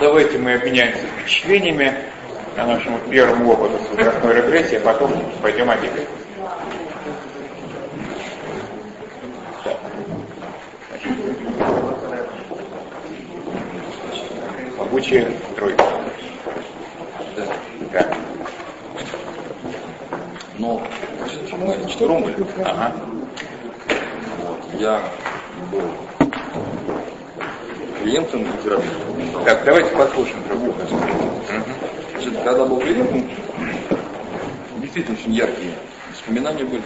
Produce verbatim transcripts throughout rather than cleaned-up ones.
давайте мы обменяемся впечатлениями о нашем первом опыту с возрастной регрессией, а потом пойдем обедать. Могучая тройка. Да. Да. Ну, значит, четвером были. Ага. Вот, я был клиентом и терапевтом. Так, давайте послушаем друг друга. Значит, когда был клиентом, действительно очень яркие воспоминания были.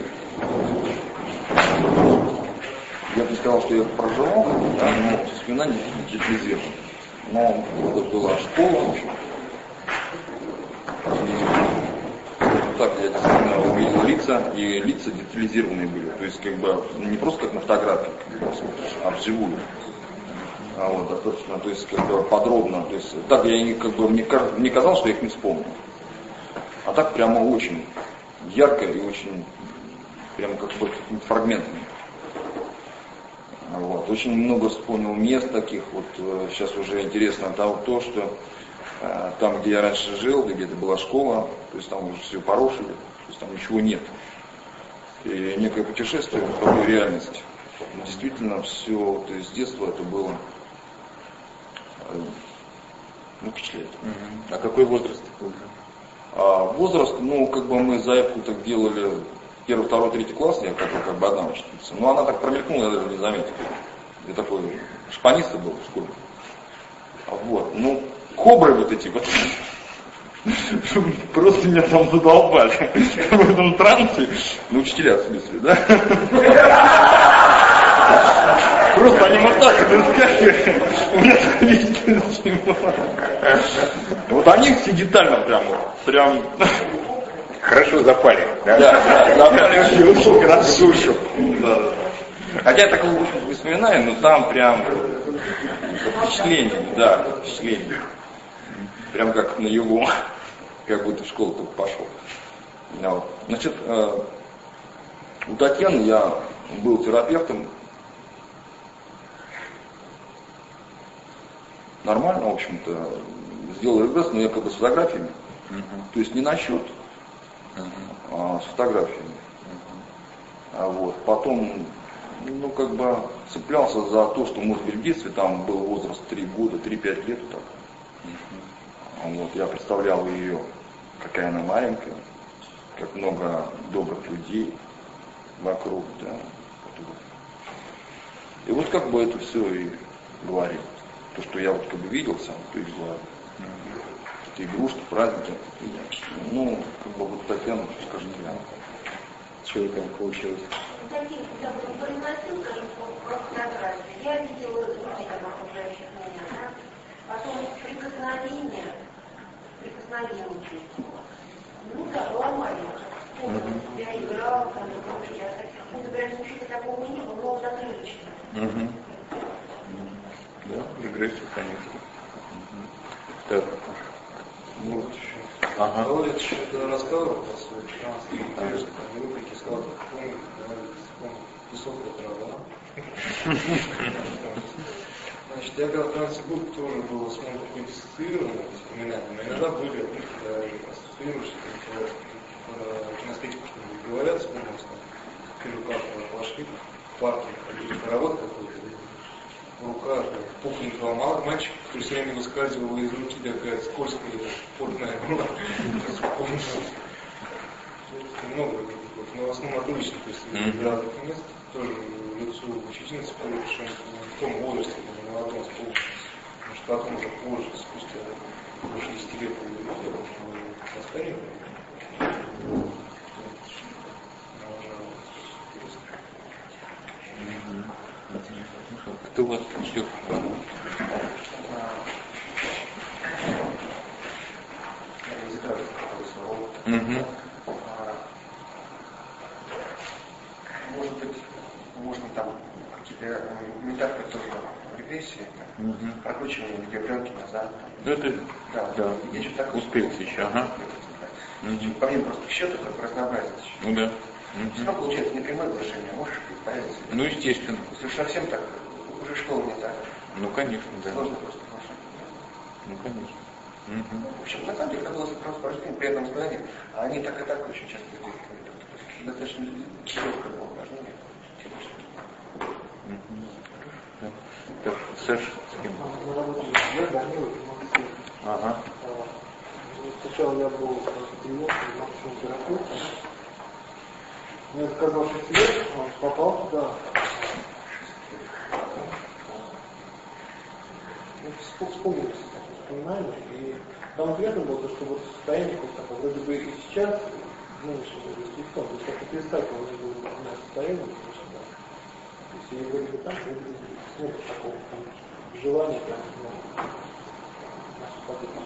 Я бы сказал, что я проживал, да, но воспоминания детализированы. Но это была школа, в общем. Так, я действительно увидел лица, и лица детализированные были. То есть, как бы, не просто как на фотографии, а вживую. А вот, достаточно, то есть, как бы, подробно. То есть, так я, как бы, мне, мне казалось, что я их не вспомнил. А так прямо очень ярко и очень, прямо как бы, фрагментами. Вот. Очень много вспомнил мест таких, вот сейчас уже интересно то, то что э, там, где я раньше жил, где где-то была школа, то есть там уже все порушили, то есть там ничего нет. И некое путешествие в другую реальность. Действительно, все, то есть с детства это было э, ну, впечатляет. Mm-hmm. А какой возраст такой уже? А возраст, ну, как бы мы заявку так делали. Первый, второй, третий класс, я как, как бы одна учительница. Но она так промелькнула, я даже не заметил. Я такой шпанист был в школе. Вот. Ну, кобры вот эти вот. Просто меня там задолбали. В этом трансе. Ну, учителя, в смысле, да? Просто они вот так это скажут. У меня вот они все детально прям, прям... Хорошо запали, да? Да, да, запали очень хорошо. Душу. Да, да. Хотя я такого не вспоминаю, но там прям впечатление, да, впечатление. Прям как на югу, как будто в школу только пошел. Вот. Значит, у Татьяны я был терапевтом. Нормально, в общем-то, сделал регресс, но я как бы с фотографиями. Uh-huh. То есть не на счет. Uh-huh. А, с фотографиями. Uh-huh. А вот. Потом, ну, как бы цеплялся за то, что, может быть, в детстве там был возраст три года, три-пять лет. Так. Uh-huh. Вот. Я представлял ее, какая она маленькая, как много добрых людей вокруг, да. И вот как бы это все и говорил. То, что я вот как бы видел сам, то и говорил. Uh-huh. Какие игрушки, праздники. Ну, как бы вот Татьяна, скажем, я. Чего там получилось? Таких, когда бы приносил, скажем, по фотографии, я видела людей, окружающих меня, да? Потом прикосновение, прикосновение чувствовала. Ну, да, ломали. Помню, я играла, там, я таких, ну, говорят, ничего такого не было, но закрылочно. Угу. Да, регрессия, конечно. Угу. Так. Вот. Ага. Говорит, что когда рассказывал про свой трансфер, там выпреки сказал, помню, высокая трава. Значит, я когда в трансе был, тоже было смутно диссоциировано воспоминания, но иногда были, ну, когда ассоциируешься, кинестетику что-нибудь говорят, вспомнилось, там, первый класс пошли, в парке, хоровод какой-то, в руках пухленького мальчика, который все время выскальзывал из руки, такая скользкая, потная была. Много таких, но в основном отлично, то есть из разных мест, тоже лицо учительницы, в том возрасте, на молодом сполу, потому что потом уже позже, спустя больше десяти лет, я остальник. Кто у вас еще? Угу. Может быть, можно там какие-то метафоры тоже регрессии, Угу. прокручивание видеопленки назад. Это, да, да. Я что-то так Успеете еще, ага. Угу. Помимо просто счета, как разнообразить. Ну да. Все равно получается непрямое вложение, можешь избавиться. Ну, естественно. Если уж совсем так, уже школа не так. Ну, конечно, да. Сложно просто Ну, конечно. В общем, на самом деле, это было сопровождение приятного состояния, а они так и так очень часто делают. Достаточно легкое упражнение. Так, Саш, с кем? На работе я, Данила, Максим. Ага. Сначала я был клиентом, максимум терапевтом. Мне сказал шесть лет, он попал туда. Ну, вспомнил воспоминания, и там приятно было, что вот состояние такое, вроде бы и сейчас, в нынешнем возрасте, то есть как-то перестать его не было у меня состояние, потому что, да. То есть и вроде бы там, вроде бы нет такого там, желания прям, ну, наступать.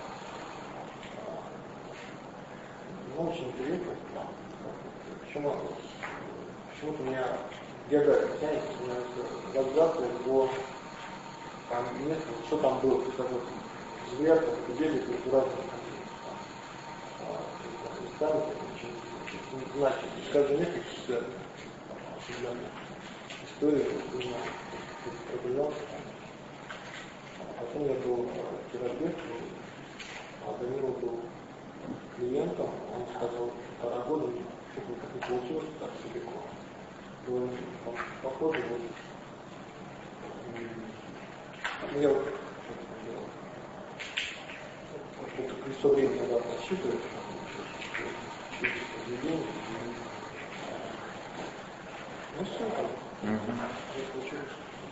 Ну, очень интересно. Почему, почему-то у меня география тянется, у меня вокзал до там места, что там было, то есть как вот взгляд, как это бегает между разными местами, очень значит, каждое место связано определенной историей, определялся. Потом я был терапевтом, а Данила был клиентом, он сказал, полтора года, что-то как не получилось, так все легко. Было похоже, вот, я вот это колесо времени надо рассчитывать, через поведение, ну все там, не получилось.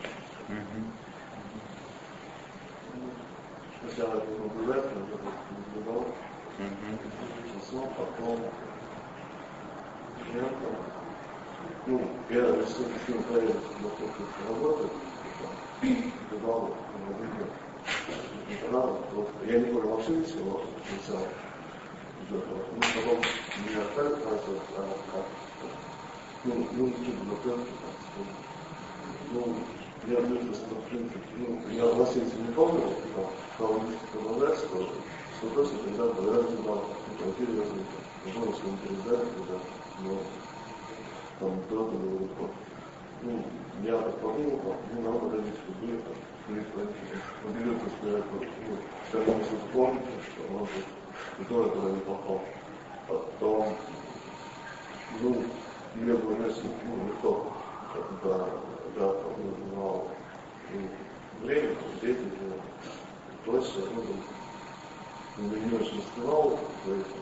Сначала это был наблюдатель, потом наблюдал, часов, потом клиентом. Ну, я решил, что не проверил, насколько это работает, наблюдал, наблюдал. Я не понял вообще ничего, сначала. Ну, потом меня оставили, как ну, ну, какие-то ну, я думаю, что, в принципе, ну, я относительно не помню, кого не продолжать, что, что просто когда я разобрал, ну, квартиры развития, потом, что он передали, когда, но, там, кто-то говорит, ну, я так подумал, ну, надо родить, что были, там, поберет, что я, ну, все равно что-то помните, что, может быть, и тоже туда не попал. Потом, ну, мне было место, ну, легко, когда, да, там, я узнал, ну, время, дети, точно, ну, я не очень успевал, поэтому,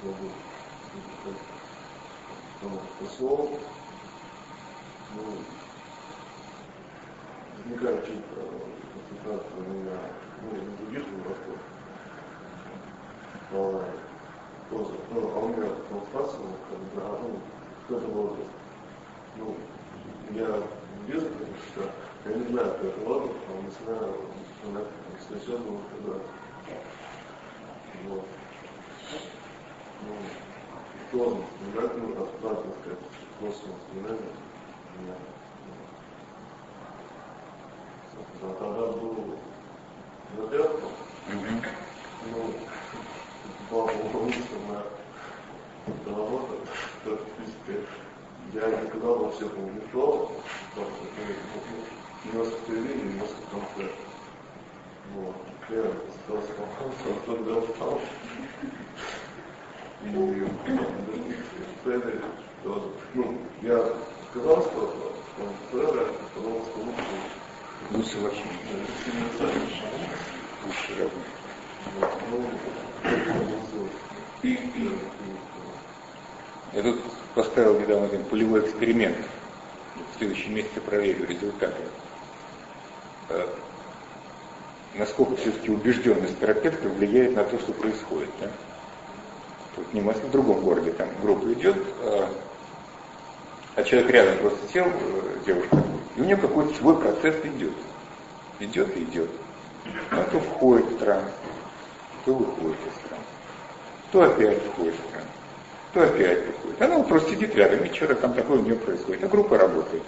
ну, послов, ну, возникает какие-то концентрации у меня, ну, на других вопросах, но, тоже, ну, а у меня концентрация, когда, ну, кто-то возраст, ну, я без этого, я не знаю, кто это возраст, но начинаю вспоминать, что сейчас было когда, вот, ну, сложно вспоминать, ну, абстрактно сказать, сложно вспоминать, меня, а тогда был терапевтом, ну, папа выпустил на работу, фактически, я не сказал вообще по метро, немножко впереди, немножко в конце. Вот. Я остался в когда встал. И цели тоже. Ну, я сказал, что он цели, потому что лучше. Лучше вообще. Лучше работать. Я тут поставил недавно один полевой эксперимент. В следующем месяце проверю результаты. Насколько все-таки убежденность терапевта влияет на то, что происходит. Да? Тут не в другом городе, там группа идет, а человек рядом просто сел, девушка, и у нее какой-то свой процесс идет. Идет и идет. А то входит в транс, то выходит из транса, то опять входит в транс, то опять выходит. Она вот просто сидит рядом, и что-то там такое у нее происходит. А группа работает.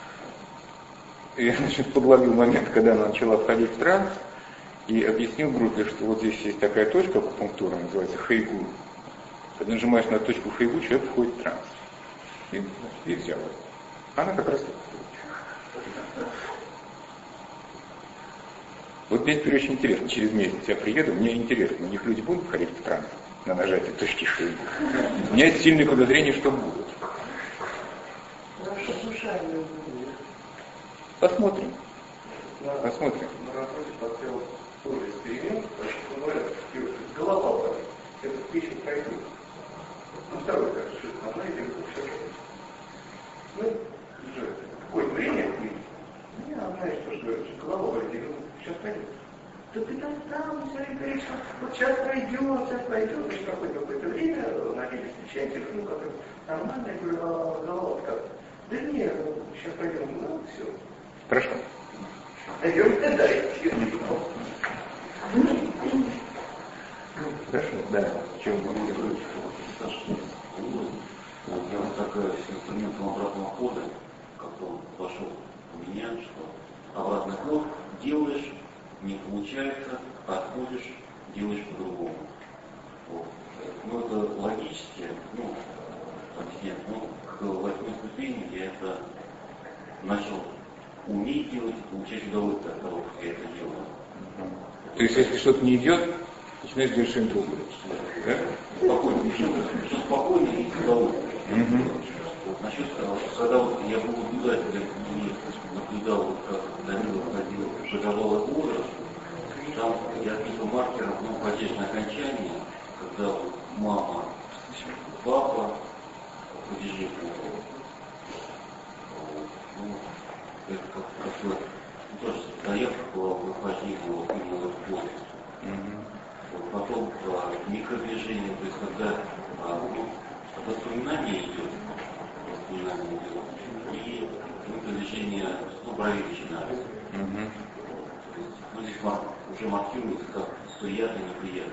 И я, значит, подловил момент, когда она начала входить в транс, и объяснил группе, что вот здесь есть такая точка акупунктура, называется хайгу. Когда нажимаешь на точку хайгу, человек входит в транс. И, и взял ее. Она как раз так. Вот мне теперь очень интересно, через месяц я приеду, мне интересно, у них люди будут ходить в транс на нажатие точки шеи? У меня есть сильное подозрение, что будут. Посмотрим. Посмотрим. На работе поставил тоже эксперимент, что говорят, голова болит, это пища пройдет. Ну, второй, как же, она идет все. Ну, уже какое-то время, и она знаешь, что говорит, что голова болит, я говорю, сейчас пройдет. Да ты там там, все время говоришь, вот сейчас пройдет, сейчас пройдет, значит, какое-то какое-то время, на деле встречаете, ну, как нормально, я говорю, а голова как? Да нет, сейчас пойдем, ну, все. Хорошо. Пойдем тогда. Хорошо, да. Чем вы Я вот такая с инструментом обратного хода, как-то он пошел у меня, что обратный ход делаешь, не получается, отходишь, делаешь по-другому. Вот. Ну это логически, ну, объяснять, но к восьмой ступени я это начал уметь делать, получать удовольствие от того, как я это делаю. То есть, если что-то не идет, начинаешь делать что-нибудь другое. Да? Спокойно, все спокойно и с удовольствием. Угу. Вот, насчет, когда вот я был наблюдателем и наблюдал, вот, как Данила ходил, шаговал от возраста, там я отметил маркером, ну, падежное окончание, когда вот мама, папа, падежи по ну, это как такое, ну, тоже заявка была в выхождении вот, именно в поле. Mm-hmm. Вот, потом а, микродвижение, то есть когда а, ну, воспоминание идет, воспоминание идет, и микродвижение, ну, брови начинаются. Mm-hmm. Вот, есть, ну, здесь мар- уже маркируется как приятно и неприятно.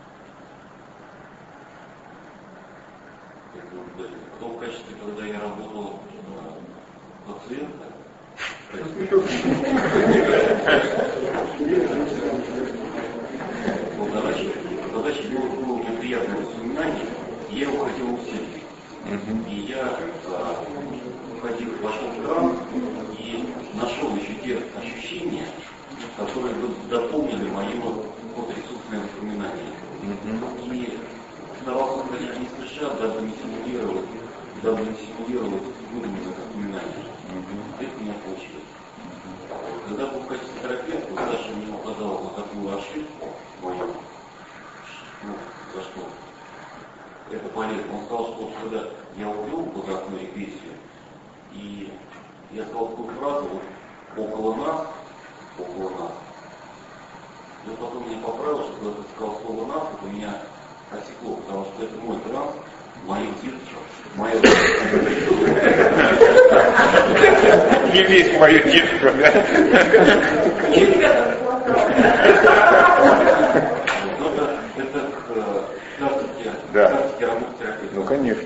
Потом в качестве, когда я работал а, пациента, вот задача, задача была, было неприятное воспоминание, и я его хотел усилить. И я а, ходил, вошел в транс и нашел еще те ощущения, которые бы дополнили мое подресурсное воспоминание. И старался ходить не спеша, дабы не симулировать, дабы не симулировать выдуманное воспоминание. Это у меня получилось. Когда был в качестве терапевта, Саша мне указал вот такую ошибку мою, ну, за что это полезно. Он сказал, что когда я увел вот такую регрессию, и я сказал такую фразу, вот, около нас, около нас, и потом меня поправил, что когда ты сказал слово нас, это меня осекло, потому что это мой транс, мое детство, мое не весь мое детство, да? Это к практике работы терапевта. Ну, конечно.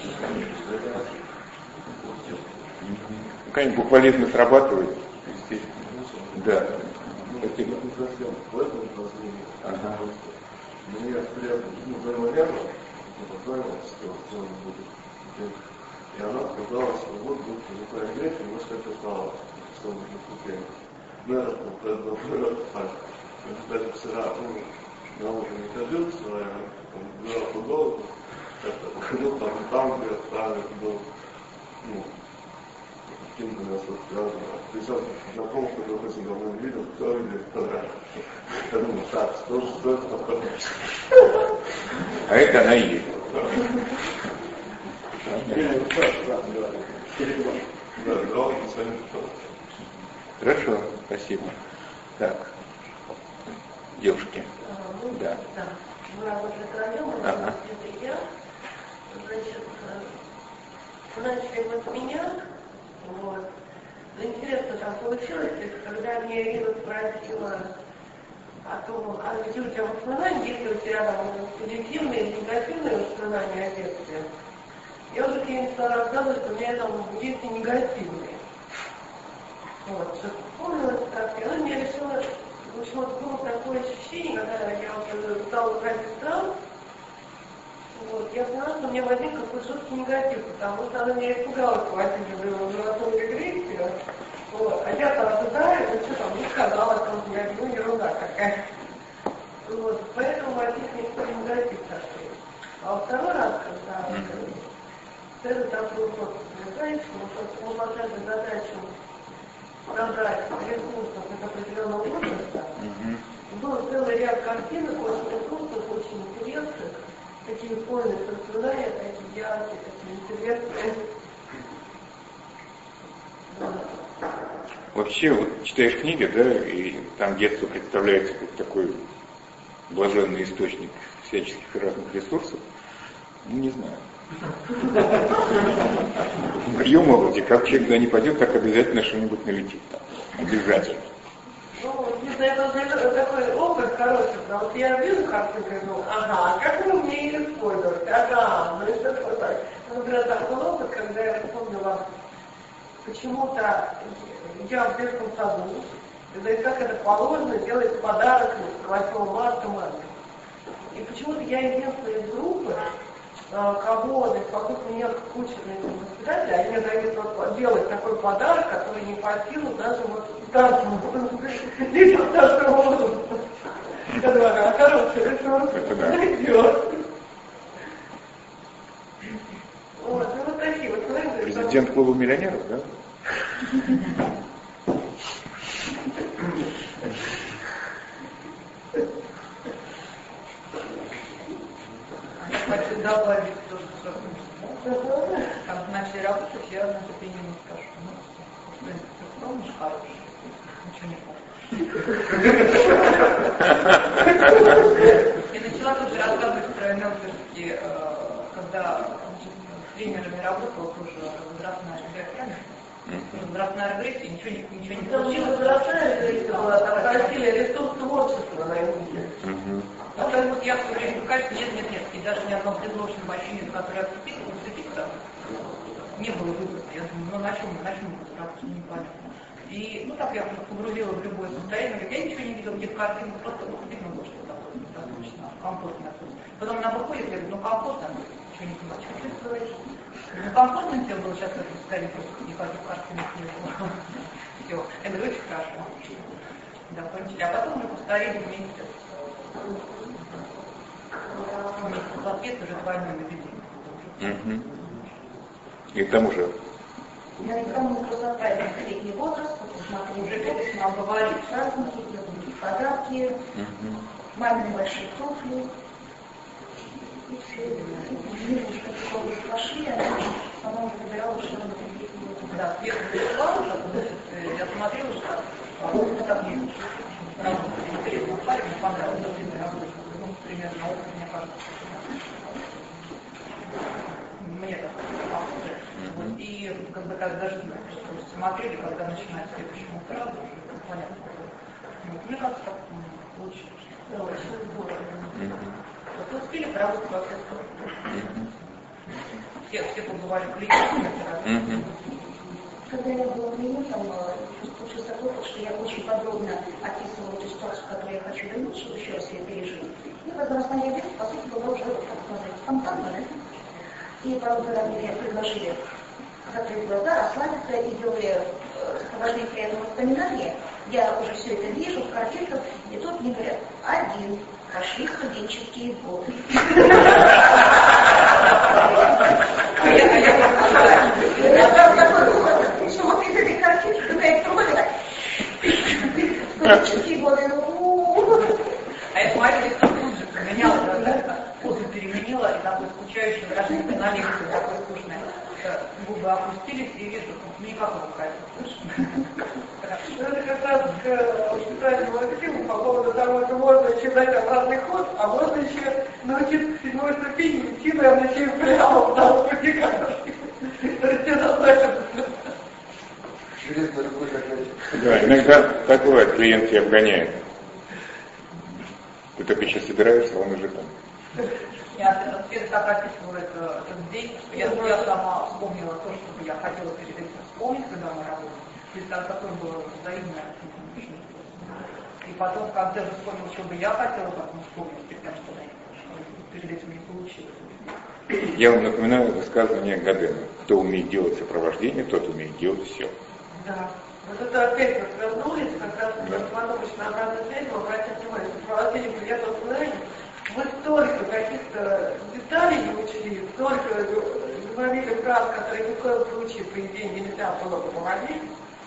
Ну, конечно, буквализм срабатывает, естественно. Да. Спасибо. Ага. Мне приятно, ну, взаимоверно, познакомилась, что он будет. И она сказала, что вот будет звуковая агрессия, и мы что-то стало, что он будет купить. Наверное, это было так. Кстати, вчера, ну, на утро не ходил, вчера я взял футболку, как-то походил там, там, где оставил, был, ну, каким-то нас вот связано. Причем знакомых, которых очень давно не видел, кто видит фотографию. Я думаю, так, что же стоит такое? А это она и есть. Хорошо, спасибо. Так, девушки. Да. Мы работали втроем, ага. я, значит, начали вот меня, вот. Но интересно там получилось, когда меня Ирина спросила о том, а где у тебя воспоминания, если у тебя там позитивные или негативные воспоминания о детстве. Я уже ей стала рассказывать, что у меня там в детстве негативные. Вот, что вспомнилось так, и она мне решила, в общем, вот было такое ощущение, когда я вот стала уходить в транс, вот, я поняла, что у меня возник какой-то жуткий негатив, потому что она меня испугалась, хватит же в золотую регрессию. Вот. А я-то ожидаю, ну что там, не сказала, там, я ну ерунда какая. Вот. Поэтому отец никто не годится. А во второй раз, когда целый такой вот задачу, он поставил задачу набрать ресурсов от определенного возраста, был целый ряд картинок, очень ресурсов, очень интересных, такие полные сценарии, такие яркие, такие интересные. Вообще, вот читаешь книги, да, и там детство представляется как такой блаженный источник всяческих разных ресурсов, ну, не знаю. В моем опыте, как человек туда не пойдет, так обязательно что-нибудь налетит там. Обязательно. Ну, не знаю, это такой опыт хороший, потому что я вижу, как ты говоришь, ага, как вы умеете использовать, ага, ну и что такое. Например, так был опыт, когда я вспомнила, почему-то я в детском саду, когда и как это положено, делать подарок восьмого марта маме. И почему-то я единственная из группы, кого, поскольку меня кучерные воспитатели, они мне дают вот делать такой подарок, который не по силу даже вот старшему, детям старшего возраста. Я думаю, хороший ресурс, найдет. Вот, ну вот такие вот. Президент клуба миллионеров, да? Хочу добавить тоже, что как начали работать, я на это не скажу. Ну, что помнишь, хороший, ничего не помню. И начала тут же рассказывать про мелкости, когда с тренерами работала, тоже возрастная диаграмма. Возрастная регрессия, ничего не, ничего не получилось. Возрастная регрессия была, там просили ресурс творчества на языке. Ну, так вот я все время кажется, нет, нет, нет, и даже ни одного предложенного ощущения, которое отцепиться, зацепиться, не было выбора. Я думаю, ну на чем, на чем это непонятно. И, ну так я просто погрузила в любое состояние, говорю, я ничего не видела, где картинка, просто ну, видно было, что такое достаточно комфортно. Потом она выходит, я говорю, ну комфортно, ничего не понимаю, что ты говоришь. Ну комфортно тебе было сейчас в этом состоянии, просто никаких картинок не было. Все, я говорю, очень хорошо. Да, кончили. А потом мы повторили вместе. Месяц ответ уже двойной наведение. И к тому же. Я никому не красота, это средний возраст, посмотри, уже как нам говорит, праздники, делают подарки, мамины большие туфли. И все, немножко такого пошли, а она уже выбирала, что она будет. Да, сверху пришла уже, я смотрела, что ну, так не работает, интересно, парень, мне понравилось, работает, ну, примерно, мне кажется, мне так похоже. Вот, и как бы так даже смотрели, когда начинается следующему утра, уже понятно. Вот, мне кажется, так лучше. Да, очень здорово. Вот успели поработать во все стороны. Все, все побывали клиентами. Когда я была клиентом, случился опыт, что я очень подробно описывала эту ситуацию, которую я хочу вернуть, чтобы еще раз ее пережить. И возрастная регрессия, по сути, была уже, как сказать, спонтанно, да? И потом, когда мне предложили закрыть глаза, расслабиться и делали сопровождение при этом воспоминания, я уже все это вижу в картинках, и тут мне говорят, один, пошли студенческие годы. Я прям такой думаю, что вот из этой картинки какая-то трубка, студенческие годы, ну... А я смотрю, что тут же поменяла, да, позу переменила, и такой скучающий, даже не на лекции, такой скучный. Губы опустились, и вижу, никакого качества. Это как раз к специальному активу по поводу того, что можно читать обратный ход, а можно еще научиться к седьмой ступени идти прямо через прямо в данном путиках. То есть это значит... Железная любовь опять. Да, иногда так бывает, клиент тебя обгоняет. Ты только сейчас собираешься, а он уже там. Я теперь так описывала это, этот день, что я, я сама вспомнила то, что я хотела перед этим вспомнить, когда мы работали. То есть там такое было взаимное. И потом, когда же вспомнил, что бы я хотела, потом вспомнить, перед тем, что перед этим не получилось. Я вам напоминаю высказывание Гадена. Кто умеет делать сопровождение, тот умеет делать все. Да. Вот это опять вот вернулись, как раз потом на обратную связь, мы обратим внимание, сопровождение приятного воспоминания. Мы столько каких-то деталей не учли, столько говорили фраз, которые ни в коем случае, по идее, нельзя было бы помогать.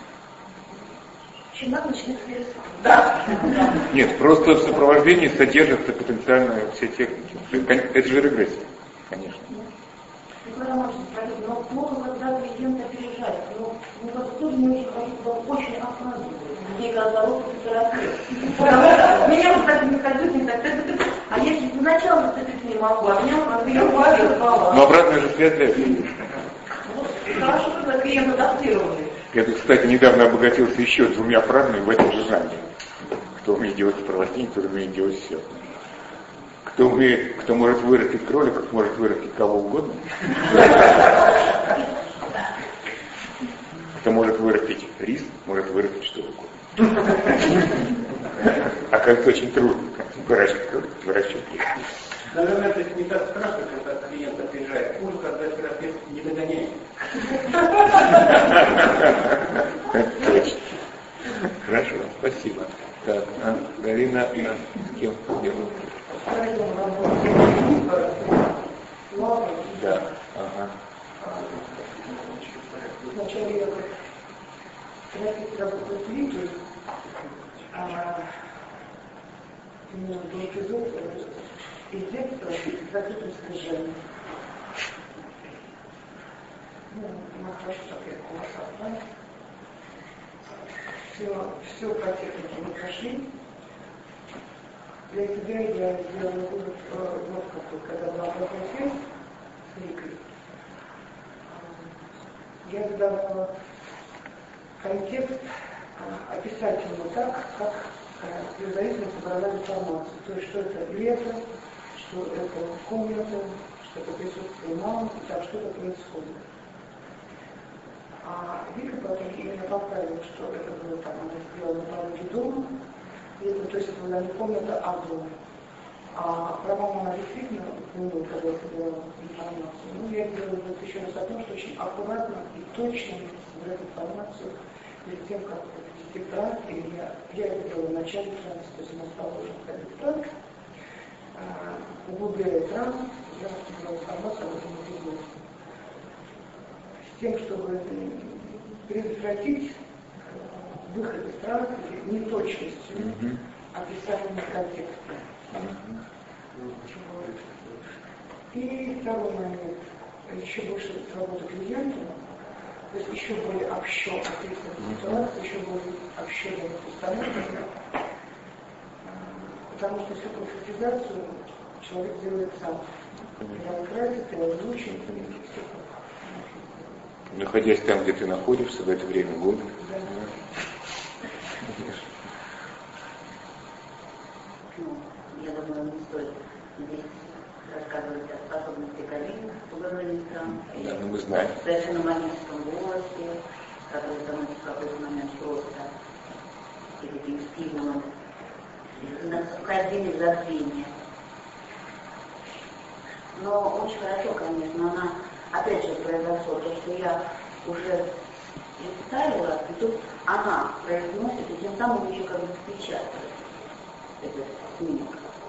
Чинак начнет пересадить. Да. Нет, просто в сопровождении содержатся потенциально все техники. Это же регрессия, конечно. Николай Иванович, скажите, но плохо, когда клиент опережает, но мне кажется, тоже не очень хорошо, очень оправдывает. Мне наоборот, это меня вот так не ходит, не так, а если поначалу зацепить не могу, а меня просто я упала. Но обратная же связь для этого. Хорошо, когда клиент адаптировали. Я тут, кстати, недавно обогатился еще двумя фразами в этом же жанре. Кто умеет делать сопровождение, кто умеет делать все. Кто умеет, кто может вырастить кроликов, может вырастить кого угодно. Кто может вырастить рис, может вырастить что угодно. А как очень трудно выращивать кроликов, выращивать их. Наверное, это не так страшно, когда клиент опережает. Хуже, когда терапевт не догоняет. Точно. Хорошо, спасибо. Так, а, Галина, а, с кем делаю? Да, ага. Вначале я как терапевт работаю с Лидией, а именно был эпизод из детства с закрытым скрижением. Ну, нахожу такие колоса, все, все по технике не прошли. Для себя я сделала вывод, вот какой, когда была обратная связь с Викой. Я задавала контекст, описать ему так, как предварительно собрала информацию. То есть, что это лето, что это комната, что это присутствие мамы, и так что-то происходит. А Вика потом меня поправила, что это было там, она сделала на пороге дома, и это, то есть это была не комната, а дом. А про маму она действительно упомянула, когда я собирала информацию. Ну, я делала вот еще раз о том, что очень аккуратно и точно собирать информацию перед тем, как ввести транс, или я, я это делала в начале транса, то есть у нас положено входить в транс, а, углубляя транс, я собирала информацию об этом эпизоде. С тем, чтобы предотвратить выход из транса или неточностью mm-hmm. описания контекста. Mm-hmm. И второй момент, еще больше работы клиента, то есть еще более общо описанная mm-hmm. ситуация, еще более общо установлена, потому что всю конкретизацию человек делает сам. Когда он красит, и озвучивает, и все. Находясь там, где ты находишься, в это время года. Да. Ну, я думаю, не стоит здесь рассказывать о способности Галины в управлении стран. Да, ну мы знаем. В совершенно магическом голосе, который становится в какой-то момент просто и таким стимулом, на вхождение в забвение. Но очень хорошо, конечно, она, опять же, произошло то, что я уже представила, и тут она произносит, и тем самым еще как бы впечатывает этот снимок.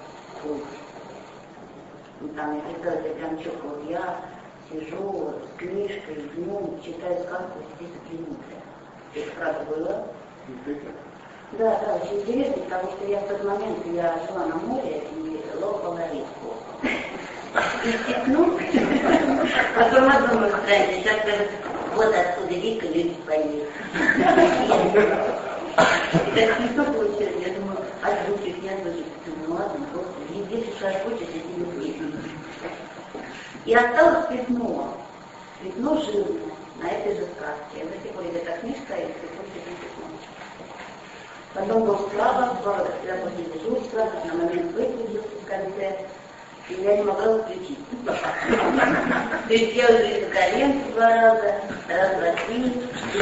И там я представляю, я прям четко, вот я сижу с книжкой, днем, читаю сказку десять минут. Это правда было? Да, да, очень интересно, потому что я в тот момент, я шла на море и лопала речку. И стекну, потом я думаю, кстати, сейчас скажут, вот отсюда Вика любит поесть. И так смешно получилось, я думаю, озвучить, не озвучить, ну ладно, просто если шашкочешь, я тебе выйду. И осталось пятно, пятно жирное на этой же сказке. До сих пор эта книжка, и пятно пятно. Потом был справа, я после дежурства, на момент выходил в конце, и я не могла включить. То есть я уже коленки два раза, раз, два, три,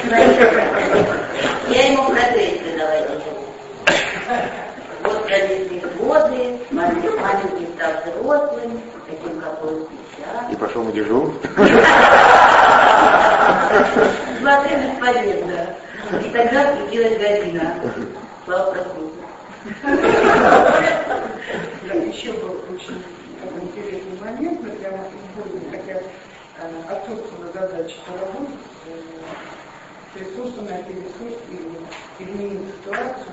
я ему протесты давайте. Вот пронесли годы, маленький стал взрослым, таким какой сейчас. И пошел на дежурство. Смотри, бесполезно. И тогда включилась Галина. Слава Господу. Еще был очень интересный момент, мы прямо используем, хотя отсутствовала задача поработать с ресурсом, найти ресурс или изменить ситуацию.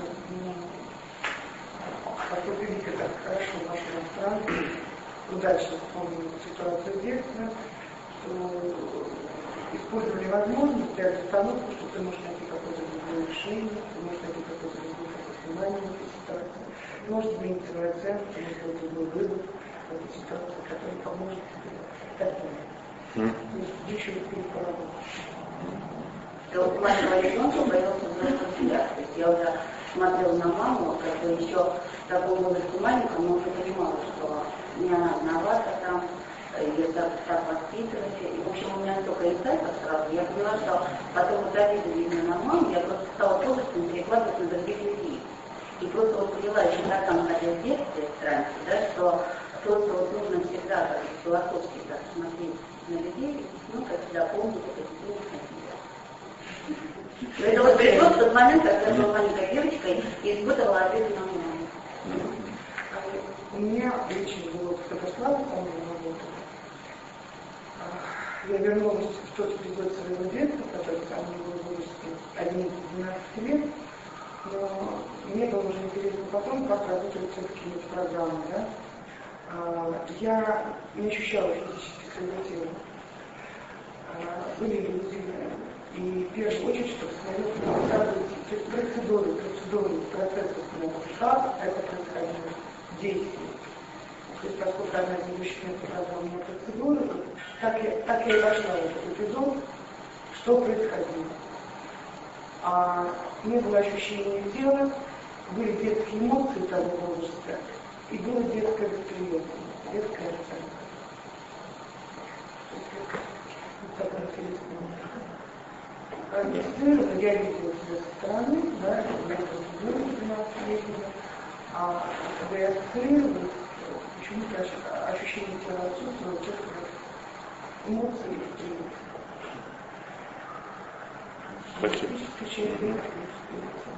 Поскольку Вика так хорошо в нашем пространстве, удачно вспомнила ситуацию в детстве, что использовали возможность для остановки, что ты можешь найти какое-то другое решение, ты можешь найти какое-то другое понимание этой ситуации, ты можешь изменить свою оценку, ты можешь сделать другой вывод в этой ситуации, который поможет тебе так далее. То есть еще и поработать. Вот младшего ребенка появился взрослый взгляд. То есть я уже смотрела на маму, как бы еще в таком возрасте маленьком, но уже понимала, что не она виновата там, ее так, так воспитывали. И, в общем, у меня столько инсайтов сразу. Я поняла, что потом вот обида видно на маму, я просто стала полностью перекладывать на других людей. И просто вот поняла, еще тогда находила в детстве странности, да, что просто вот нужно всегда как философски так смотреть на людей, ну, как всегда помнить, это действительно хотела. Это вот пришло в тот момент, когда я была маленькой девочкой и испытывала обиду на маму. У меня лично было Святослава, по-моему, работала. Я вернулась в тот эпизод своего детства, который там мне было возрасте одиннадцать-двенадцать лет, но мне было уже интересно потом, как работают все-таки эти программы, да. Я не ощущала физически своего тела. Были люди, и в первую очередь, чтобы смотреть, показывать процедуры, процедуры, процессы, как это происходило, действие. То есть, поскольку она ведущая показала мне процедуру, так я, так я и вошла в этот эпизод, что происходило. А не было ощущения тела, были детские эмоции того возраста, и было детское восприятие, детская оценка. Вот так интересно. Я видела себя со стороны, да, я была двенадцатилетняя, а когда я ассоциировалась, почему-то ощущение тела отсутствовало, только эмоции и восприятие. Спасибо.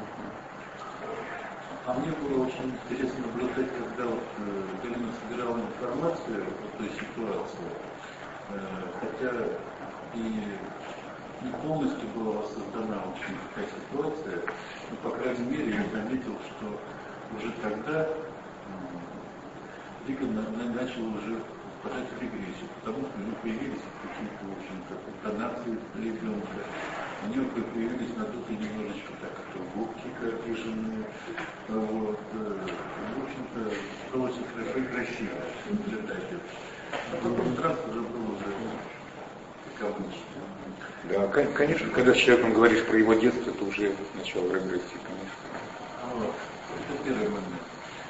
А мне было очень интересно наблюдать, когда вот Галина собирала информацию о той ситуации, э, хотя и не полностью была воссоздана очень такая ситуация, но, по крайней мере, я заметил, что уже тогда э, Вика на, на, начала уже впадать в регрессию, потому что у нее появились какие-то, в общем-то, интонации ребенка, у нее появились надутые немножечко так, как губки, как обиженные, вот, в общем-то, было очень хорошо и красиво наблюдать это. А потом здравствуй уже было уже как обычно. Да, конечно, когда с человеком говоришь про его детство, это уже начало регрессии, конечно. А вот, это первый момент.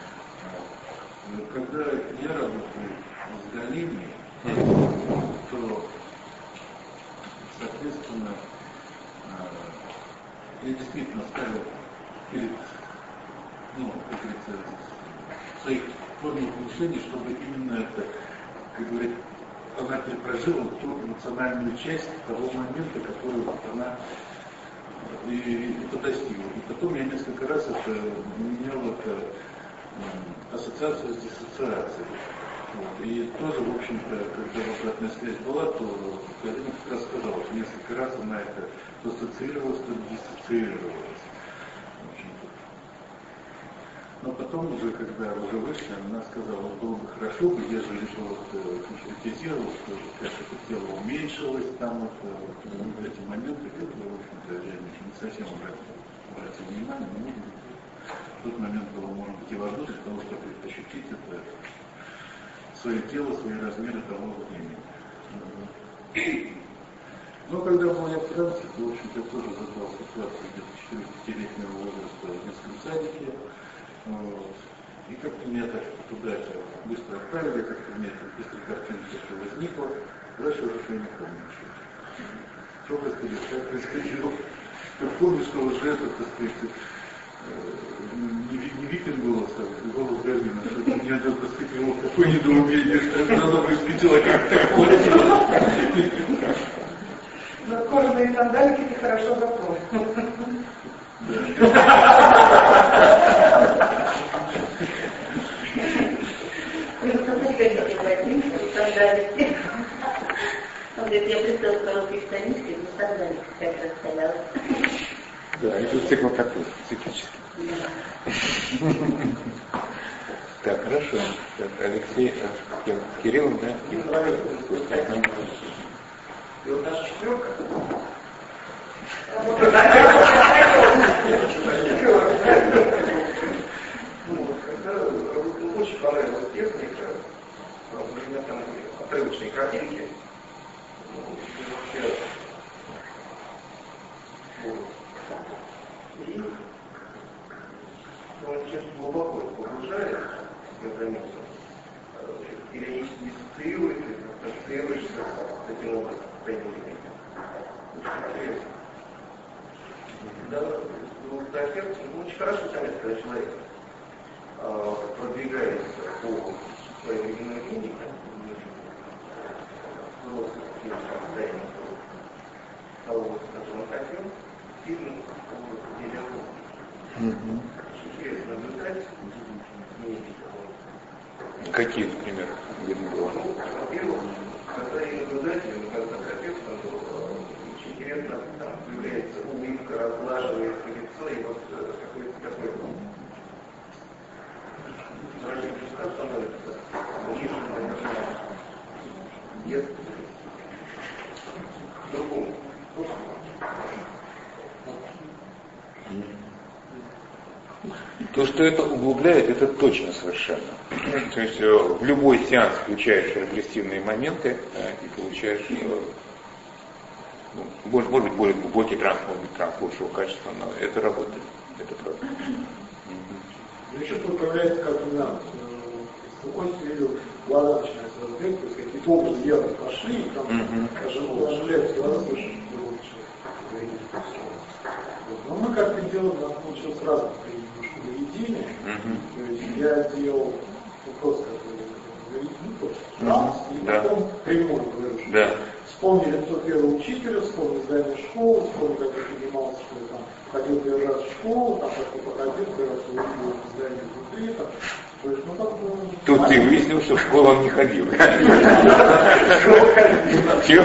Когда я работаю с Галиной, то, соответственно, я действительно ставил перед, ну, как говорится, своих формах решений, чтобы именно это, как говорит, она перепрожила ту эмоциональную часть того момента, который вот она и, и достигла. И потом я несколько раз это менял это ассоциацию с диссоциацией. Вот. И тоже, в общем-то, когда обратная связь была, то Галина как раз сказала, что несколько раз она это то ассоциировалась, то диссоциировалась. Но потом уже, когда уже вышли, она сказала, было бы хорошо, бы, ежели бы вот, конкретизировал, что как это тело уменьшилось, там вот, вот эти моменты, которые, в общем-то, я не совсем обратил внимание, но в тот момент было, может быть, и важно для того, чтобы ощутить это свое тело, свои размеры того времени. Но когда был я в Франции, то, в общем-то, я тоже задал ситуацию где-то четырнадцатилетнего возраста в детском садике. Вот. И как-то меня так туда быстро отправили, как-то у меня быстро картинка возникла. Дальше уже я не помню. Что происходило? Как происходило? Я помню, что уже это, так сказать, не, не Викин голос, а голос Галина, что это меня, так сказать, его такое недоумение, что я сразу высветила, как такое. Но кожаные сандалики ты хорошо запомнил. Он говорит, я представил короткие штанишки, но сандалики как расставляла. Да, это цикл такой, циклический. Так, хорошо. Так, Алексей, Кирилл, да? И вот наша четверка. Когда очень понравилась техника, у меня там отрывочные картинки. И он очень глубоко погружает в границу. Или не диссоциирует, ассоциируешься с этим образом, понимаете? Да, ну, таким, ну, очень хорошо заметно, когда человек э, продвигается по своей любимой линии, вот, состояние того, что он хотел, сильно диалог. Интересно наблюдать, не Какие, например, видно было? Ну, во-первых, когда я наблюдатель, когда капец, очень интересно, там появляется улыбка, разглаживается лицо, и вот какой-то такой ранее чувство становится ниже, наверное, нет другому. То, что это углубляет, это точно совершенно. То есть в любой сеанс включаешь регрессивные моменты и получаешь, ну, может, может быть, более глубокий транс, может быть, транс лучшего качества, но это работает. Это правда. Ну, еще тут появляется как бы на спокойствие или глаза начинаются разбегать, то есть какие-то образы явно пошли, и там даже оживляются глаза, слышишь, другого человека. Но мы как-то делаем, у нас получилось разное поведение. Mm-hmm. То есть я делал просто ну, транс, и да. потом прямой говорю. Да. Вспомнили, кто первый учителя, вспомнили здание школы, вспомнили, как я поднимался, что я там ходил первый раз в школу, там как-то походил, первый раз увидел здание внутри. Там. То есть, ну как бы... Тут ты выяснил, что в школу он не ходил. Чего?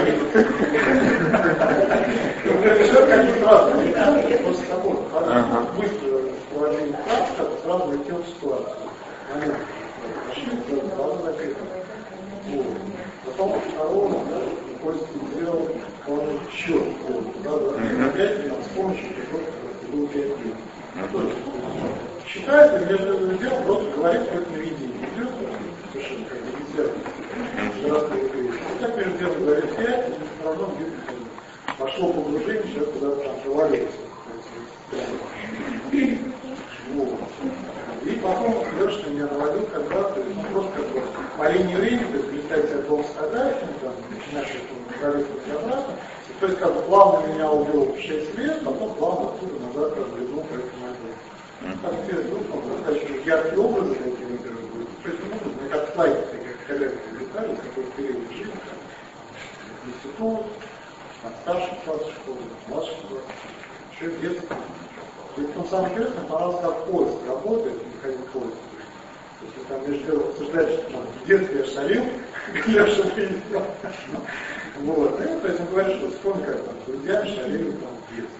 Все как-то разное. После того, быстро проводили транс, как сразу летел в ситуацию. Момент пошли, сразу закрыто. Потом второго, да, Костя сделал, он еще опять с помощью которого был пять лет. Считается, между делом просто говорит, что это наведение. Идет, совершенно как бы не связано. Так между делом говорит пять, и все равно где-то пошло погружение, сейчас куда-то там провалился. И потом Леша меня наводил как раз, то есть просто как бы по линии времени, то есть представить себя двум фотографиями, там, начинаешь это пролистывать обратно, то есть как бы плавно меня увел в шесть лет, потом плавно оттуда назад разглянул по этому отделу. Так теперь вдруг он достаточно яркие образы такие, во-первых, будут. То есть, ну, как слайды такие, когда это летали, какой период жизни, там, институт, там, старший класс школы, младший класс, еще детство. И потом самое интересное, понравилось, как поезд работает, Михаил поезд. То есть, там между делом обсуждать, что там, в детстве я шалил, я шалил. Вот, и, то есть он говорит, что вспомни, как там, друзья шалили там в детстве.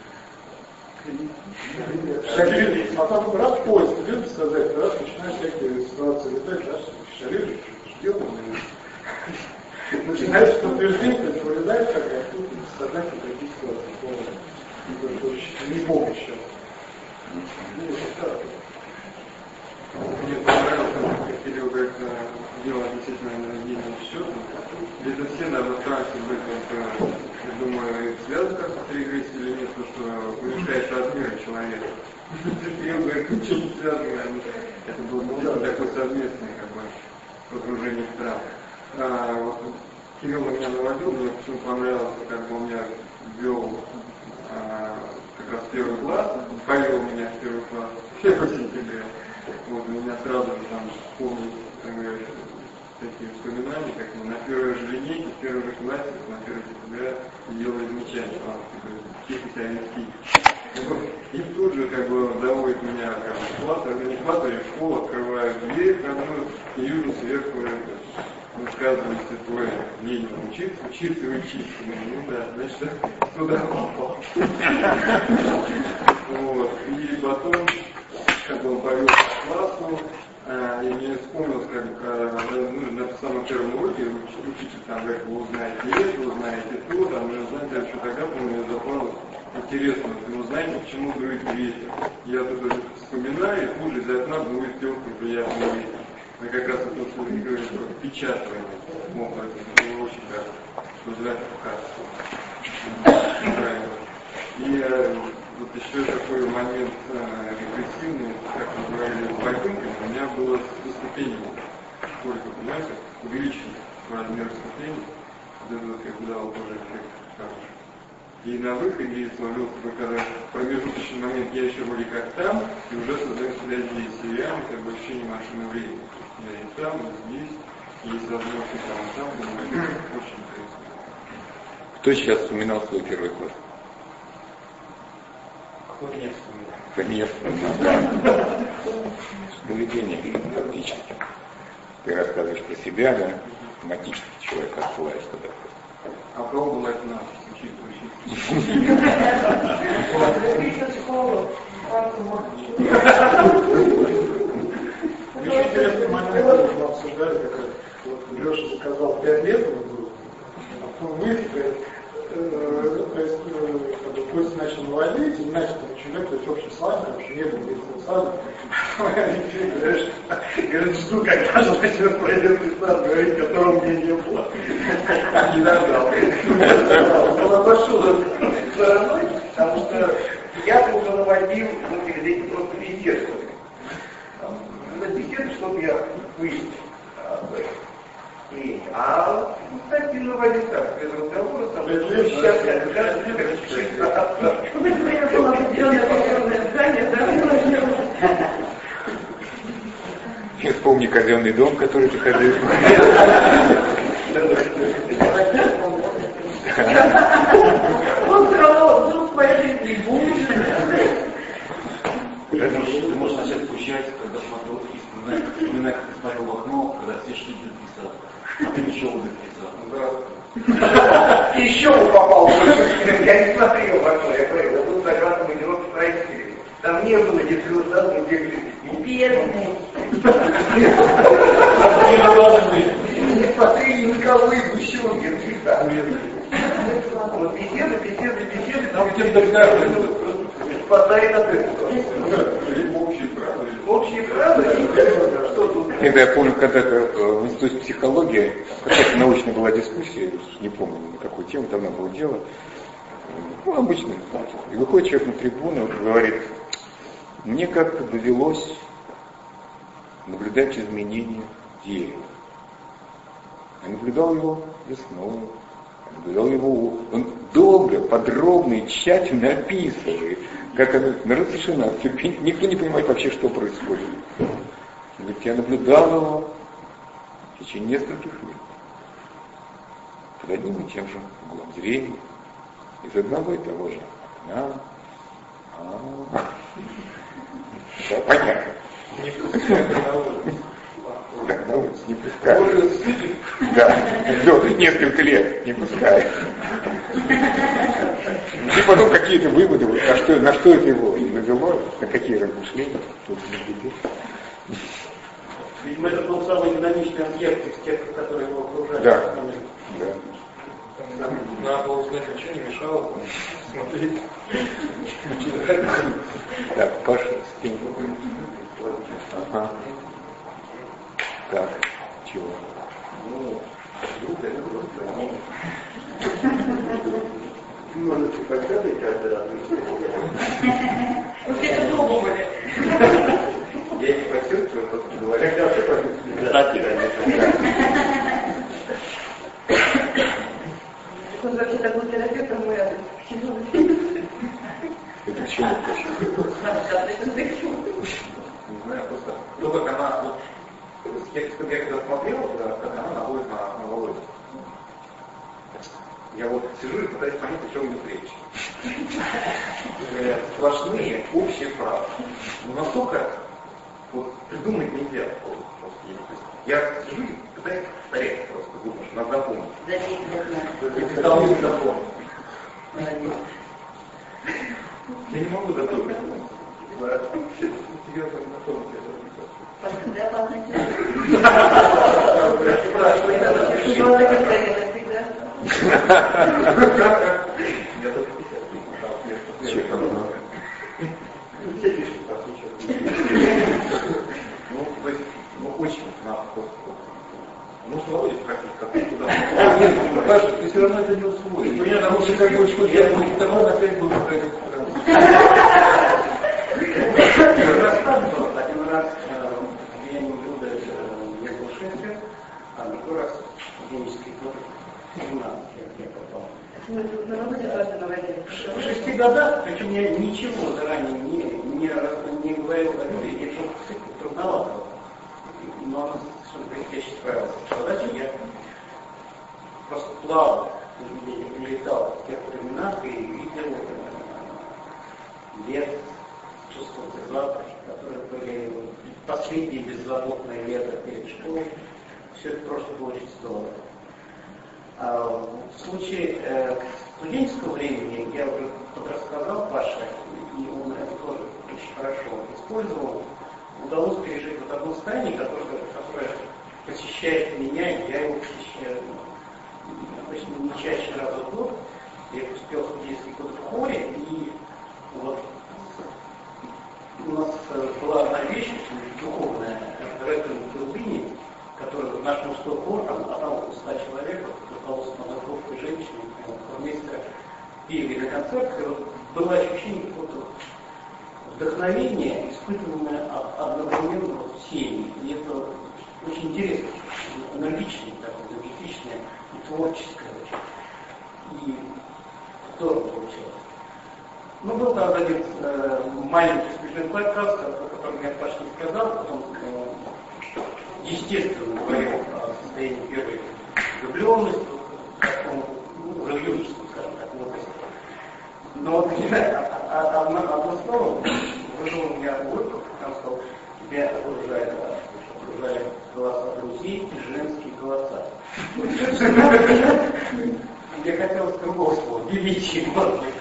Шалили, а там раз поезд идет сказать, раз начинаешь всякие ситуации летать, раз шалили, что делал, начинаешь что утверждение, то есть вылезает, как я тут создать такие ситуации. Не мог еще. Мне понравилось, как Кирилл говорит, дело относительно наведения счета. Где-то все, наверное, в трансе были, я думаю, связаны как-то с регрессией или нет, потому что уменьшает размеры человека. Кирилл говорит, ничего не связано, это было такое совместное как бы погружение в транс. А, вот, Кирилл на меня наводил, мне почему понравилось, как бы он меня ввел а, как раз в первый класс, повел меня в первый класс, в первый сентября. Вот, меня сразу же там вспомнили, как говорят, такие воспоминания, как мы на первой же линейке, в первой же классе, на первой декабря делали замечание, психотерапевтический. И тут же как бы доводит меня как бы класс, это не класс, а в школу, открываю дверь, входную, и вижу сверху это. Высказывается твой Ленин учиться, учиться и учиться. Ну да, значит, туда попал. Вот. И потом, когда он повел к классу, и мне вспомнилось, как ну, на самом первом уроке учитель там говорит, вы узнаете это, вы узнаете то, там, вы знаете, а что тогда, помню, мне запало интересно, вы знаете, почему дует ветер. Я тут вспоминаю, и тут же из окна дует теплый приятный ветер. Мы как раз это, что вы говорите, впечатываем. Мог это было очень так, вызывает правильно. И э, вот еще такой момент э, репрессивный, как мы говорили с ботинками, у меня было с выступлением. Сколько, понимаете, увеличен размер выступлений. Вот это вот как бы дало тоже эффект хороший. И на выходе словился, когда в промежуточный момент я еще вроде как там, и уже создаю себя здесь. И реально как бы ощущение машины времени. Я и там, и здесь, и есть возможность там, и там, думаю, это очень интересно. Кто сейчас вспоминал свой первый класс? Кто не вспоминал? Кто не вспоминал? Поведение фактически. Ты рассказываешь про себя, да? Автоматически человек отсылаешь туда. А у кого была это наша учиться? Очень интересный момент, мы обсуждали, как вот Леша заказал пять лет, а потом мы, то есть, Костя начал наводить, и начал начинать, то есть общий слайд, вообще не было детского сада. Говорит, жду, когда же начнет пройдет сад, говорить, которого мне не было. Не дождал. Он обошел стороной, потому что я уже наводил, ну, перед этим просто беседу. На беседу, чтобы я выяснил. И, а, кстати, наводил так, без разговора, там, сейчас я каждый как чисто. В это время было определенное подземное здание, да? И вспомни казенный дом, который ты ходил. Он все равно вдруг в своей жизни будет. Ты можешь начать скучать, когда смотрел и вспоминать, вспоминать, как ты смотрел в окно, когда все шли писал. А ты еще уже писал. Еще он попал. Я не смотрел в окно, я говорил, я был за градом командировки в России. Там не было детского сада, где бедный. Не смотрели никого идущего детский сад. Вот беседы, беседы, беседы, там где-то спасает от этого. Общие правила. Общие правила, что тут? Это я помню, когда-то в институте психологии, какая-то научная была дискуссия, не помню на какую тему, давно было дело, ну, обычно, и выходит человек на трибуну и говорит, мне как-то довелось наблюдать изменения дерева. Я наблюдал его весной, я наблюдал его, он долго, подробно и тщательно описывает, как оно, народ тишина, никто не понимает вообще, что происходит. Он говорит, я наблюдал его в течение нескольких лет, под одним и тем же углом зрения, из одного и того же окна. А-а-а. Да, понятно. Не пускай на улицу. Да, на улицу не пускай. Да, ждет несколько лет, не пускай. И потом какие-то выводы, вот, а что, на что это его навело, на какие размышления. Тут не Видимо, это был самый динамичный объект из тех, которые его окружали. Да, да. Надо было узнать, ничего не мешало смотреть. Так, Паша, с кем? Ага. Так, чего? Ну, вдруг это просто можете подсказать каждый раз. Вот это дома были. Я не почувствую, просто говорю. Когда все почувствуют. Он вообще такой терапевт, мой адрес. Это к чему проще? Не знаю, просто то, как она, вот, с кем я когда смотрел, как она наводит на, на Володю, я вот сижу и пытаюсь понять, о чем идет речь. Сплошные общие фразы. Но настолько вот, придумать нельзя. Я сижу и пытаюсь повторять просто, думаю, что надо запомнить. Это должно запомнить. Я не могу запомнить. Серьезно, запомнить. Ну, то есть, ну, очень надо просто. Ну, Володя спросить, как ты туда. Паша, ты все равно это не усвоишь. У меня там уже как бы что я буду давай опять буду ходить. Один раз я не был даже не был шесть лет, а другой раз клинический год семнадцать лет я попал. В шести годах, причем я ничего заранее не, не, не говорил о людях, я что трудновато. Но она совершенно блестяще справилась с задачей. Я просто плавал, летал в тех временах и видел лет, чувствовал запахи, которые были последние беззаботные лета перед школой. Все это просто было очень здорово. А в случае э, студенческого времени я уже рассказал Паше, и он это тоже очень хорошо использовал. Удалось пережить вот одно состояние, которое, которое посещает меня, и я его посещаю обычно не чаще раза в год. Я успел студенческий год в хоре, и вот у нас была одна вещь, духовная, рэпинг в глубине, который наш мужской хор, там, а там около ста человек, руководство мужской женщины, вместе пели на концертах, и вот было ощущение какого-то вдохновения, испытанное одновременно всеми. И это очень интересно, энергичное, такое, энергетичное и творческое. И здорово получилось. Ну, был там один э, маленький смешной подкаст, о котором я Паша не сказал, потом э, естественно говорил о состоянии первой влюбленности, ну, уже юношеском, скажем так, возрасте. Но вот одно, одно слово вызвало у меня улыбку, он сказал, тебя окружают, окружают голоса друзей и женские голоса. Мне хотелось другого слова, величие мозгов.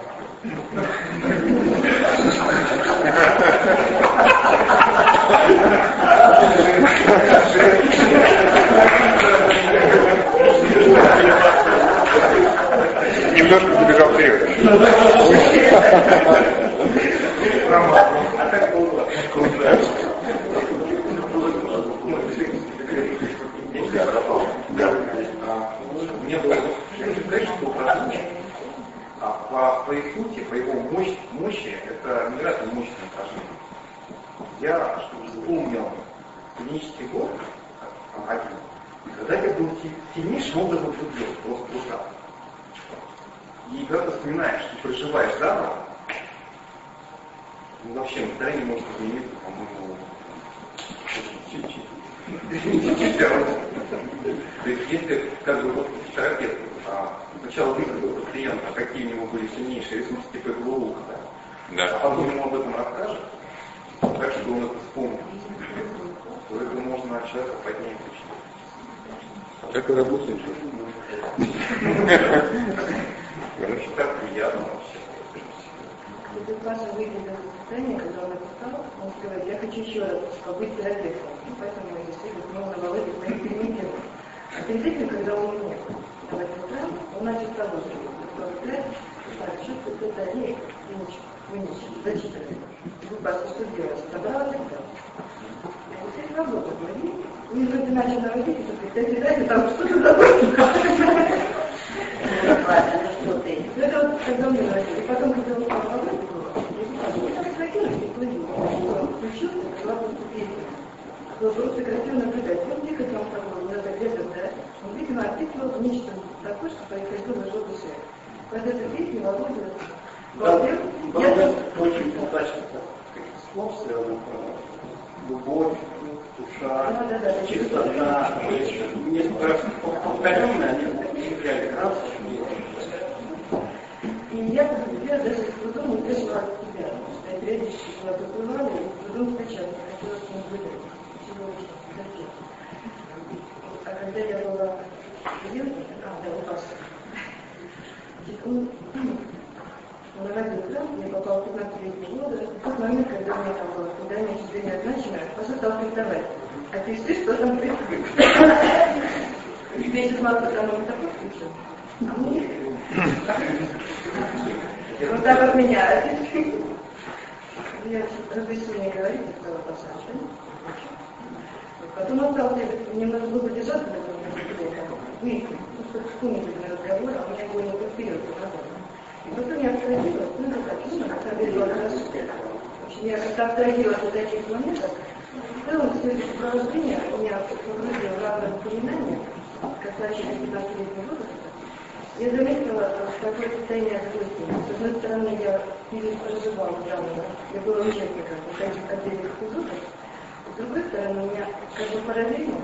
Немножко забежал вперед. А так было. У меня было количество упражнений. По своей сути, по его мощи, мощи это невероятно мощное упражнение. Я вспомнил клинический год, один, и когда я был сильнейшим образом влюблен, просто ужасно. И когда ты вспоминаешь, ты проживаешь заново, ну вообще настроение может измениться, по-моему, чуть-чуть. То есть если как бы вот терапевт сначала выглядел пациента, какие у него были сильнейшие ресурсы, типа глубоко, да? Да. А потом ему об этом расскажет, так, чтобы он это вспомнил, то это можно от человека поднять очень. Так и работает. Короче, так приятно вообще. Если Паша выйдет из состояния, когда он написал, он сказал, я хочу еще раз побыть терапевтом. Поэтому я действительно снова на Володе экспериментировал. А перед этим, когда он не был, он начал с того, что так, чувствую, что это олег, вынесет, зачитывает. Вы, Паша, что делаешь? Собрала тогда. А вот это работа, говорит. Вы вроде начали наводить, и что ты знаете, там что-то забыли. Это вот когда мне нравится. И потом, когда он стал работать, я так схватила и плыву. Включился, была просто песня. Было просто красиво наблюдать. Он тихо там такой, вот это где-то, да? Он, видимо, описывал нечто такое, что происходило на желтой шее. Вот эта песня, Володя, Да, я очень удачно каких-то слов связанных. любовь, душа, чистота, несколько раз повторенные, они теряли градус. И я поступила даже с трудом услышала от тебя, что я периодически была побывала, и с трудом сначала хотела с ним выдать, чего очень хотела. А когда я была в Юге, а, да, у вас, он наводил храм, я попала в пятнадцатилетний возраст, в тот момент, когда у меня там было свидание, числение назначено, пошла стал признавать. А ты что, что там происходит? Вместе с маткой там он такой включил. А мне... Вот так вот меня. Я разрешила говорить, я сказала, Паша, потом остался немного было держаться на этом разговоре, выйти, ну, чтобы вспомнить этот разговор, а у меня было немного вперед разговор. И потом я отходила, ну, как так, ну, на самом деле было хорошо. В общем, я как-то отходила от таких моментов. В целом, все это сопровождение меня погрузило в разные воспоминания, касающиеся пятнадцатилетнего возраста. Я заметила, в какое состояние злости. С одной стороны, я перепроживала заново, я была участником таких отдельных эпизодов. С другой стороны, у меня как бы параллельно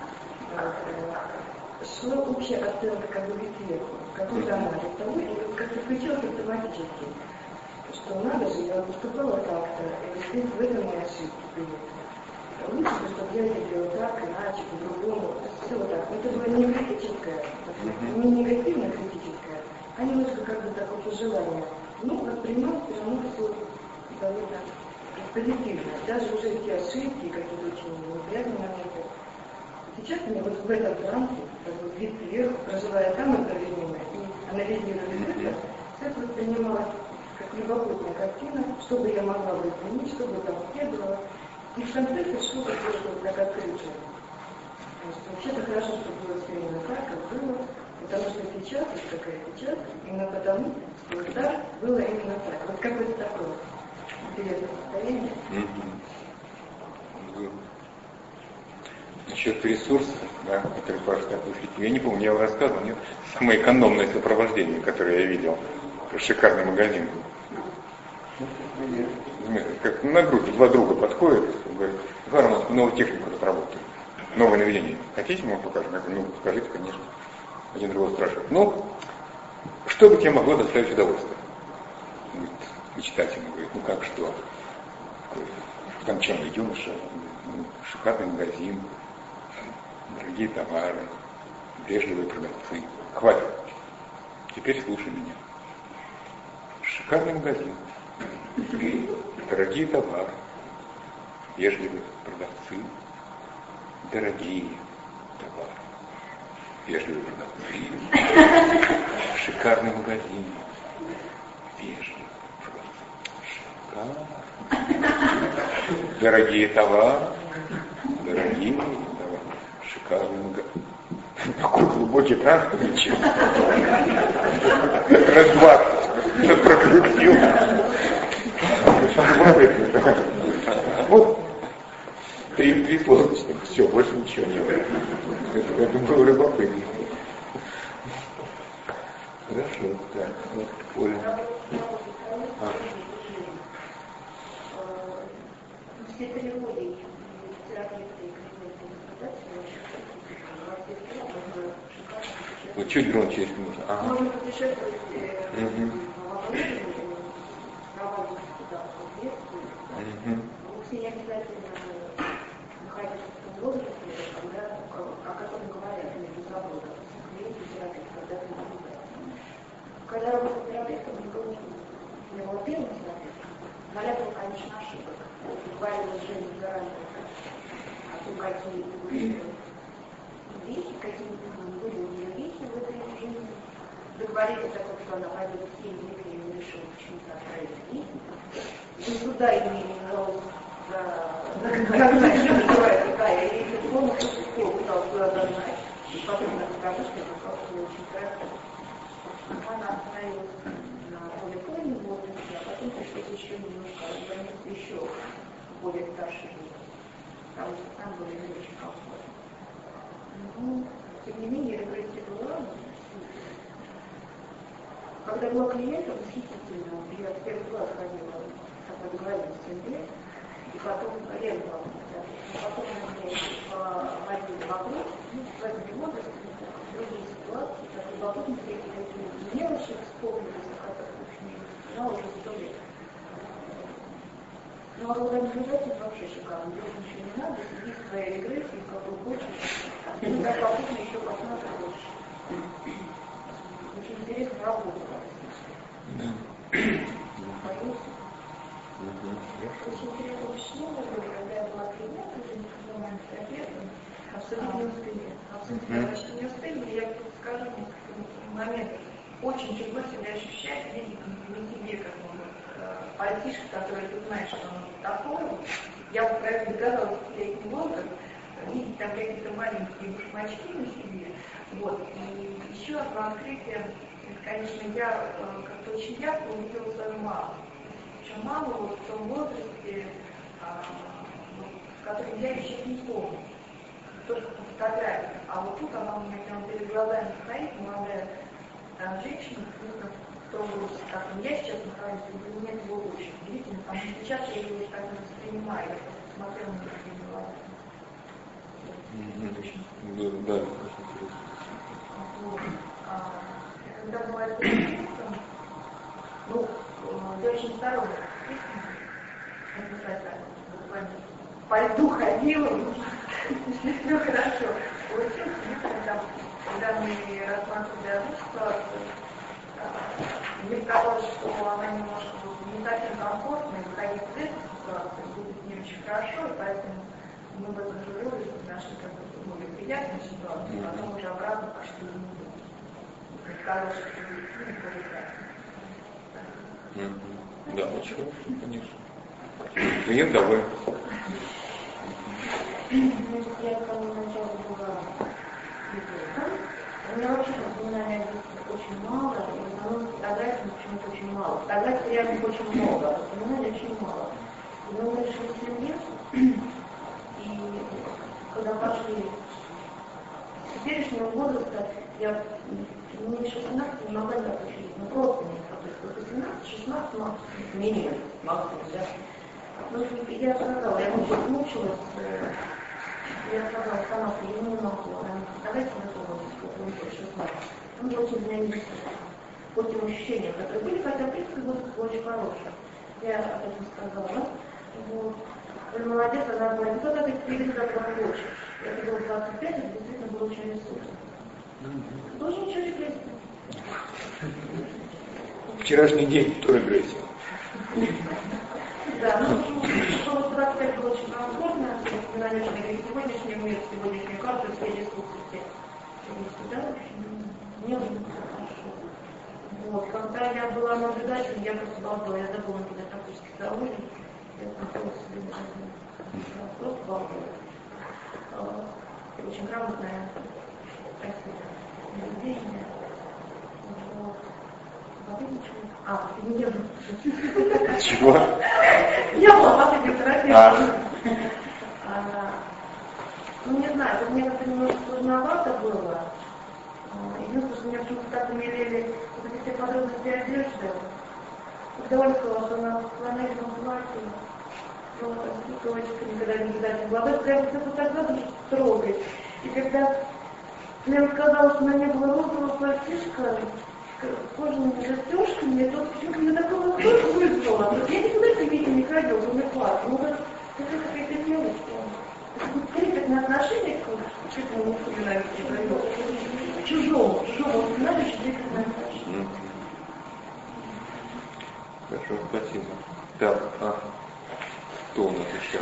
шла общая оценка как бы сверху, какой-то анализ того, и вот как-то включилась автоматически, что надо же, я поступала так-то, и здесь в этом мои ошибки были. Лучше, чтобы я это делала так, иначе, по-другому, все вот так. Но это было не критическое, не негативно критическое, а немножко как бы такое пожелание. Ну, воспринималось все равно все довольно позитивно. Даже уже те ошибки, какие-то очень неприятные моменты. Сейчас мне вот в этом трансе, как бы вид сверху, проживая там это время и анализируя это, все это воспринималось как любопытная картина, что бы я могла бы изменить, что бы там следовало. И в конце пришло такое, что так открытие. Вообще-то хорошо, что было все именно так, как было, потому что сейчас, вот какая сейчас, именно потому, что вот так было именно так. Вот какое-то такое интересное состояние. Mm-hmm. Насчет ресурсов, да, которые важно отпустить. Я не помню, я вам рассказывал, нет? Самое экономное сопровождение, которое я видел. Шикарный магазин. Как на группе два друга подходят, говорят, Иван, у нас новую технику разработали, новое наведение. Хотите, мы вам покажем? Я говорю, ну, покажите, конечно. Один другого спрашивает, ну, что бы тебе могло доставить удовольствие? Говорит, мечтательно, говорит, ну как что? Утонченный юноша, ну, шикарный магазин, дорогие товары, вежливые продавцы. Хватит. Теперь слушай меня. Шикарный магазин. Дорогие товары, вежливые продавцы, дорогие товары, вежливые продавцы, шикарный магазин, вежливые продавцы, шикарный, дорогие товары, дорогие товары, шикарный магазин. Такой глубокий транс получил. Раз двадцать прокрутил. Вот три, три сложности. Все, больше ничего не было. Это, это было любопытно. Хорошо, так, вот, Оля. А. Все переводы терапевты и Вот чуть громче, если нужно. Ага. Можно путешествовать угу. Угу. Все не обязательно находиться в том возрасте, когда, о котором говорят между собой, клиент и терапевт, когда ты наблюдаешь. Когда работал терапевтом, никого не было первым терапевтом, говорят, он, конечно, ошибок. Избавилась жизнь заранее о том, какие были вещи, какие были у нее вещи в этой жизни. Договорились о том, что она пойдет в семь лет, и не решила почему-то отправить вместе. Никуда ее не называлось как называется, да, я ей полностью все пыталась туда загнать. И потом она сказала, что это просто очень красиво. Она остановилась на более позднем возрасте, а потом пришлось еще немножко разгониться еще более старшей жизни. Потому что там было не очень комфортно. Ну, тем не менее, регрессия была. Когда была клиентом, восхитительно, я в первый класс ходила, как мы договорились, семь лет, и потом резала потом они водили вокруг, ну, в этом возрасте, другие ситуации, как и потом такие мелочи вспомнились, о которых не знала уже сто лет. Ну, а организовать вообще шикарно, делать ничего не надо, сиди в своей регрессии, как вы хочешь, ну, как попутно еще посмотреть больше. Очень интересно работать. Очень интересно впечатление было, когда я была клиентом, уже не была терапевтом, абсолютно не успели. Абсолютно почти не успели, я скажу несколько моментов. Очень тяжело себя ощущать, видеть на себе, как он пальтишка, который ты знаешь, что он такой. Я бы про это догадалась пятилетний возраст, видеть там какие-то маленькие башмачки на себе. Вот. И еще одно открытие, конечно, я как-то очень ярко увидела свою маму. Причем маму вот в том возрасте, в котором я еще не помню, только по фотографиям. А вот тут она у меня прямо перед глазами стоит, молодая там женщина, в том возрасте, как я сейчас нахожусь, для меня это было очень удивительно, потому что сейчас я ее уже так не воспринимаю, я просто смотрела на такие глаза. Да, да, очень интересно. Вот. А, когда была терапевтом, ну, я очень осторожна, по льду ходила, все хорошо. Получилось, когда, когда мы рассматривали одну ситуацию, мне казалось, что она немножко не совсем комфортная, выходить из этой ситуации будет не очень хорошо, и поэтому мы в этом жюри нашли какую-то более приятную ситуацию, а потом уже обратно пошли в нее. Казалось, что будет не прекрасно. Да, очень, конечно. Клиент доволен. Я к самому началу была у меня вообще воспоминаний очень мало, и в основном фотографий почему-то очень мало. Фотографий реально очень много, а воспоминаний очень мало. И мы решили семь лет, и когда пошли с теперешнего возраста, я не шестнадцать не могла не отучить, ну просто не отучить. восемнадцать шестнадцать максимум, минимум, максимум, да. Ну, я сказала, я очень мучилась, я сказала сама, что я не могу, она не представляет себе того, сколько мне было шестнадцать. Он был очень знаменитый, по тем ощущениям, которые были, хотя, в принципе, возраст был очень хороший. Я об этом сказала. Вот. Она молодец, она говорит, кто так двигаться, как хочешь. Это было двадцать пять, это действительно было очень ресурсно. Тоже ничего регрессии. Вчерашний день тоже регрессия. Да, ну, что двадцать пять было очень комфортно, воспоминания сегодняшний мир, сегодняшнюю карту, все ресурсы, да, мне уже хорошо. Вот, когда я была наблюдателем, я просто балдела, я забыла куда практически заули, я смотрела себе на жизнь, просто балдела. Очень грамотная, красивая, наблюдение. Вот. А, ты не еду. Чего? Я была последним терапевтом. Ну, не знаю, тут мне как-то немножко сложновато было. Единственное, что меня почему-то так умилили вот эти все подробности одежды. Когда Оля сказала, что она в планетном платье, ну, вот, там, цветочка, никогда не видать в глазах, прямо все так надо трогать. И когда мне рассказала, что на ней была розовая платьишка, кожаными застежками, я тут почему-то мне такой восторг вызвала. Вот я никуда это видео не ходила, он не класс. Ну, вот, это какая-то мелочь. Трепетное отношение к чужому воспоминанию, к чужому, чужому воспоминанию, очень трепетное отношение. Хорошо, спасибо. Так, а кто у нас еще?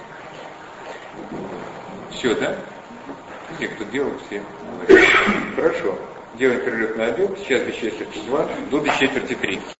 Все, да? Все, кто делал, все. Хорошо. Делаем перерыв на обед. Сейчас без четверти два, до без четверти три.